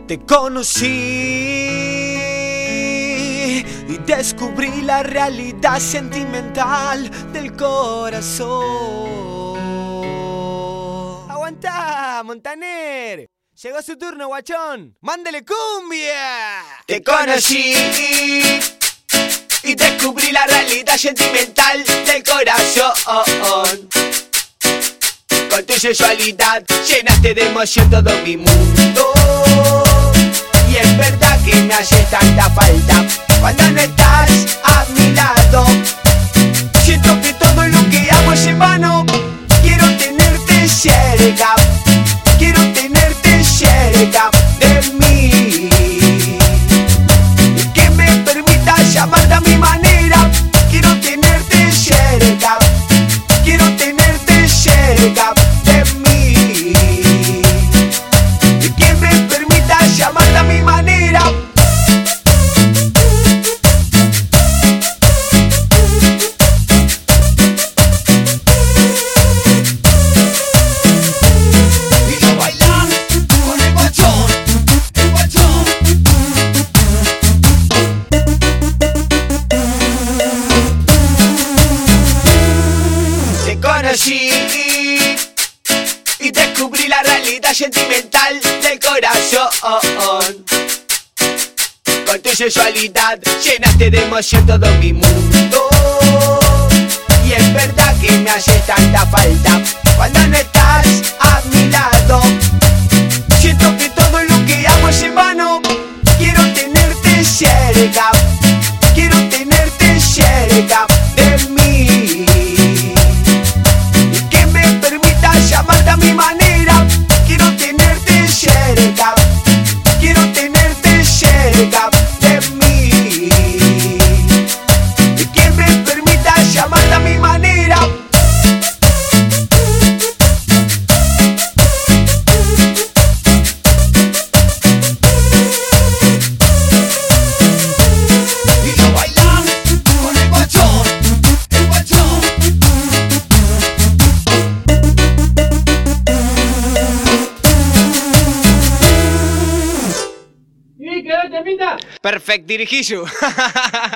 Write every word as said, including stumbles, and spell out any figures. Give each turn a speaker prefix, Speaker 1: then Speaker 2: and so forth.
Speaker 1: Te conocí y descubrí la realidad sentimental del corazón. ¡Aguantá, Montaner! Llegó su turno, guachón. ¡Mándele cumbia!
Speaker 2: Te conocí y descubrí la realidad sentimental del corazón. Con tu sensualidad llenaste de emoción todo mi mundo. Y es verdad que me hace tanta falta cuando no estás a mi lado. Siento que todo lo que hago es en vano. Quiero tenerte cerca, quiero tenerte cerca de mí, y que me permitas llamarte a mi manera. Quiero tenerte cerca, quiero tenerte cerca de mí, y que me permitas llamarte a mi manera. Conocí y descubrí la realidad sentimental del corazón. Con tu sensualidad llenaste de emoción todo mi mundo. Y es verdad que me hace tanta falta cuando no estás a mi lado. Siento que todo lo que hago es en vano. Quiero tenerte cerca, quiero tenerte cerca de mí, llamarte a mi manera. Quiero tenerte cerca, quiero tenerte cerca de mí, y que me permita llamarte a mi manera. Y yo bailando con el guachón, el guachón.
Speaker 1: Perfect, dirigido.